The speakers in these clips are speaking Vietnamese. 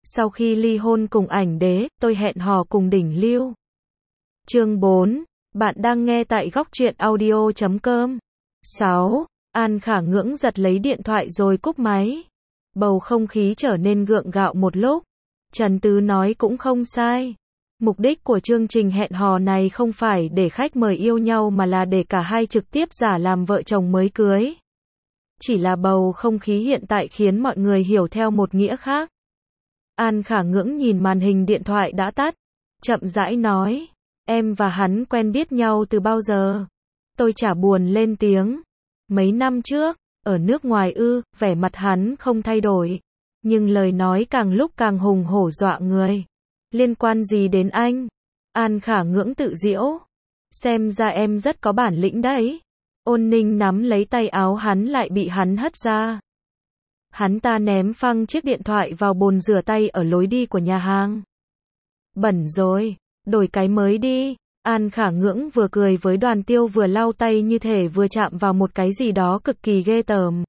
Sau khi ly hôn cùng ảnh đế, tôi hẹn hò cùng đỉnh lưu. Chương 4. Bạn đang nghe tại góc truyện audio.com. 6. An Khả ngưỡng giật lấy điện thoại rồi cúp máy. Bầu không khí trở nên gượng gạo một lúc. Trần Tứ nói cũng không sai. Mục đích của chương trình hẹn hò này không phải để khách mời yêu nhau mà là để cả hai trực tiếp giả làm vợ chồng mới cưới. Chỉ là bầu không khí hiện tại khiến mọi người hiểu theo một nghĩa khác. An Khả ngưỡng nhìn màn hình điện thoại đã tắt, chậm rãi nói, em và hắn quen biết nhau từ bao giờ? Tôi chả buồn lên tiếng. Mấy năm trước, ở nước ngoài ư? Vẻ mặt hắn không thay đổi, nhưng lời nói càng lúc càng hùng hổ dọa người. Liên quan gì đến anh? An Khả ngưỡng tự giễu. Xem ra em rất có bản lĩnh đấy. Ôn Ninh nắm lấy tay áo hắn lại bị hắn hất ra. Hắn ta ném phăng chiếc điện thoại vào bồn rửa tay ở lối đi của nhà hàng. Bẩn rồi, đổi cái mới đi. An Khả ngưỡng vừa cười với Đoàn Tiêu vừa lau tay như thể vừa chạm vào một cái gì đó cực kỳ ghê tởm.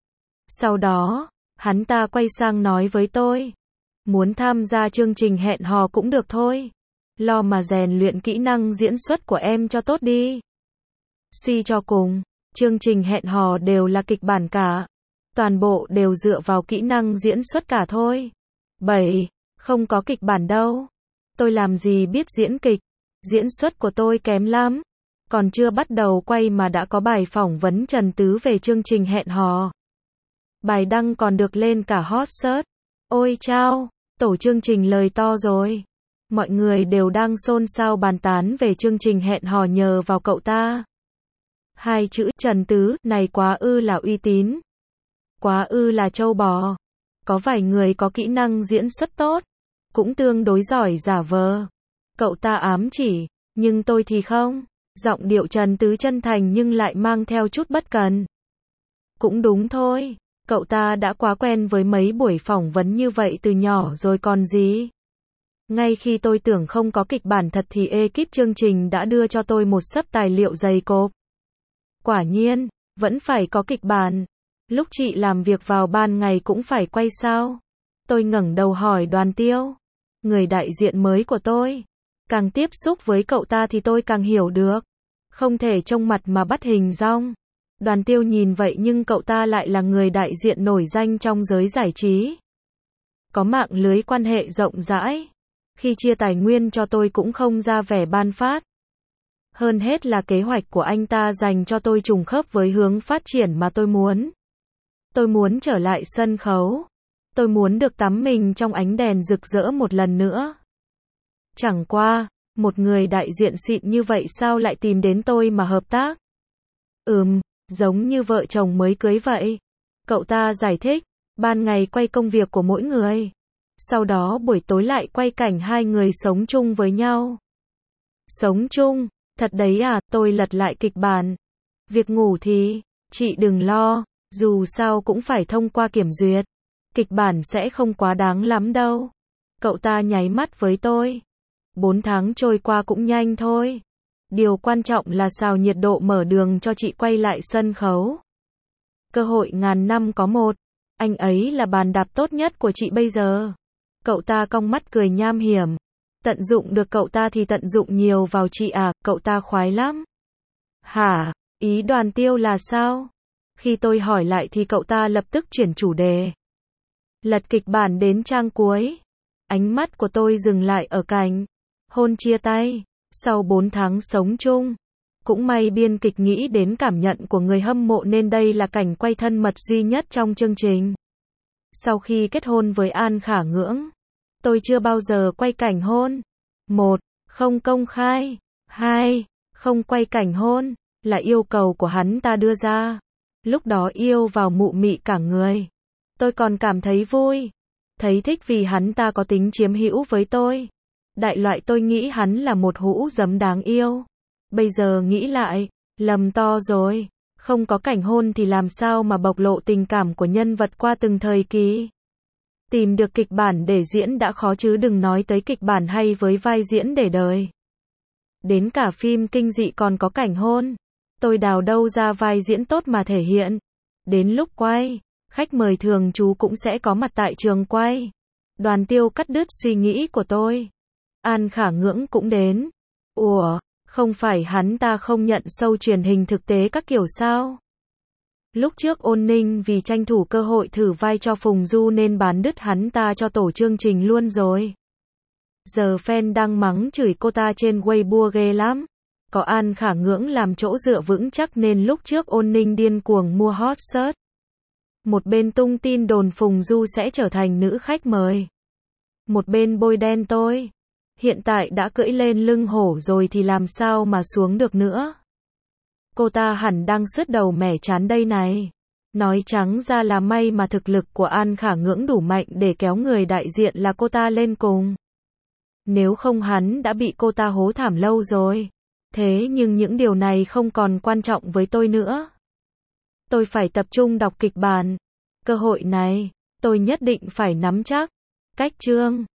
Sau đó, hắn ta quay sang nói với tôi. Muốn tham gia chương trình hẹn hò cũng được thôi. Lo mà rèn luyện kỹ năng diễn xuất của em cho tốt đi. Suy cho cùng, chương trình hẹn hò đều là kịch bản cả. Toàn bộ đều dựa vào kỹ năng diễn xuất cả thôi. 7. Không có kịch bản đâu. Tôi làm gì biết diễn kịch. Diễn xuất của tôi kém lắm. Còn chưa bắt đầu quay mà đã có bài phỏng vấn Trần Tứ về chương trình hẹn hò. Bài đăng còn được lên cả hot search. Ôi chao, tổ chương trình lời to rồi. Mọi người đều đang xôn xao bàn tán về chương trình hẹn hò nhờ vào cậu ta. Hai chữ Trần Tứ này quá ư là uy tín. Quá ư là trâu bò. Có vài người có kỹ năng diễn xuất tốt, cũng tương đối giỏi giả vờ. Cậu ta ám chỉ, nhưng tôi thì không. Giọng điệu Trần Tứ chân thành nhưng lại mang theo chút bất cần. Cũng đúng thôi, cậu ta đã quá quen với mấy buổi phỏng vấn như vậy từ nhỏ rồi còn gì. Ngay khi tôi tưởng không có kịch bản thật thì ekip chương trình đã đưa cho tôi một xấp tài liệu dày cộp. Quả nhiên, vẫn phải có kịch bản. Lúc chị làm việc vào ban ngày cũng phải quay sao? Tôi ngẩng đầu hỏi Đoàn Tiêu, người đại diện mới của tôi. Càng tiếp xúc với cậu ta thì tôi càng hiểu được. Không thể trông mặt mà bắt hình dong. Đoàn Tiêu nhìn vậy nhưng cậu ta lại là người đại diện nổi danh trong giới giải trí. Có mạng lưới quan hệ rộng rãi. Khi chia tài nguyên cho tôi cũng không ra vẻ ban phát. Hơn hết là kế hoạch của anh ta dành cho tôi trùng khớp với hướng phát triển mà tôi muốn. Tôi muốn trở lại sân khấu. Tôi muốn được tắm mình trong ánh đèn rực rỡ một lần nữa. Chẳng qua, một người đại diện xịn như vậy sao lại tìm đến tôi mà hợp tác? Giống như vợ chồng mới cưới vậy. Cậu ta giải thích, ban ngày quay công việc của mỗi người. Sau đó buổi tối lại quay cảnh hai người sống chung với nhau. Sống chung? Thật đấy à? Tôi lật lại kịch bản. Việc ngủ thì, chị đừng lo, dù sao cũng phải thông qua kiểm duyệt. Kịch bản sẽ không quá đáng lắm đâu. Cậu ta nháy mắt với tôi. 4 tháng trôi qua cũng nhanh thôi. Điều quan trọng là xào nhiệt độ mở đường cho chị quay lại sân khấu. Cơ hội ngàn năm có một. Anh ấy là bàn đạp tốt nhất của chị bây giờ. Cậu ta cong mắt cười nham hiểm. Tận dụng được cậu ta thì tận dụng nhiều vào chị à, cậu ta khoái lắm. Hả? Ý Đoàn Tiêu là sao? Khi tôi hỏi lại thì cậu ta lập tức chuyển chủ đề. Lật kịch bản đến trang cuối. Ánh mắt của tôi dừng lại ở cảnh hôn chia tay, sau 4 tháng sống chung. Cũng may biên kịch nghĩ đến cảm nhận của người hâm mộ nên đây là cảnh quay thân mật duy nhất trong chương trình. Sau khi kết hôn với An Khả ngưỡng, tôi chưa bao giờ quay cảnh hôn. 1. Không công khai. 2. Không quay cảnh hôn, là yêu cầu của hắn ta đưa ra. Lúc đó yêu vào mụ mị cả người. Tôi còn cảm thấy vui, thấy thích vì hắn ta có tính chiếm hữu với tôi. Đại loại tôi nghĩ hắn là một hũ giấm đáng yêu. Bây giờ nghĩ lại, lầm to rồi. Không có cảnh hôn thì làm sao mà bộc lộ tình cảm của nhân vật qua từng thời kỳ. Tìm được kịch bản để diễn đã khó chứ đừng nói tới kịch bản hay với vai diễn để đời. Đến cả phim kinh dị còn có cảnh hôn. Tôi đào đâu ra vai diễn tốt mà thể hiện. Đến lúc quay, khách mời thường trú cũng sẽ có mặt tại trường quay. Đoàn Tiêu cắt đứt suy nghĩ của tôi. An Khả Ngưỡng cũng đến. Ủa, không phải hắn ta không nhận show truyền hình thực tế các kiểu sao? Lúc trước Ôn Ninh vì tranh thủ cơ hội thử vai cho Phùng Du nên bán đứt hắn ta cho tổ chương trình luôn rồi. Giờ fan đang mắng chửi cô ta trên Weibo ghê lắm. Có An Khả Ngưỡng làm chỗ dựa vững chắc nên lúc trước Ôn Ninh điên cuồng mua hot search. Một bên tung tin đồn Phùng Du sẽ trở thành nữ khách mời. Một bên bôi đen tôi. Hiện tại đã cưỡi lên lưng hổ rồi thì làm sao mà xuống được nữa. Cô ta hẳn đang sứt đầu mẻ chán đây này. Nói trắng ra là may mà thực lực của An Khả Ngưỡng đủ mạnh để kéo người đại diện là cô ta lên cùng. Nếu không hắn đã bị cô ta hố thảm lâu rồi. Thế nhưng những điều này không còn quan trọng với tôi nữa. Tôi phải tập trung đọc kịch bản. Cơ hội này, tôi nhất định phải nắm chắc. Cách chương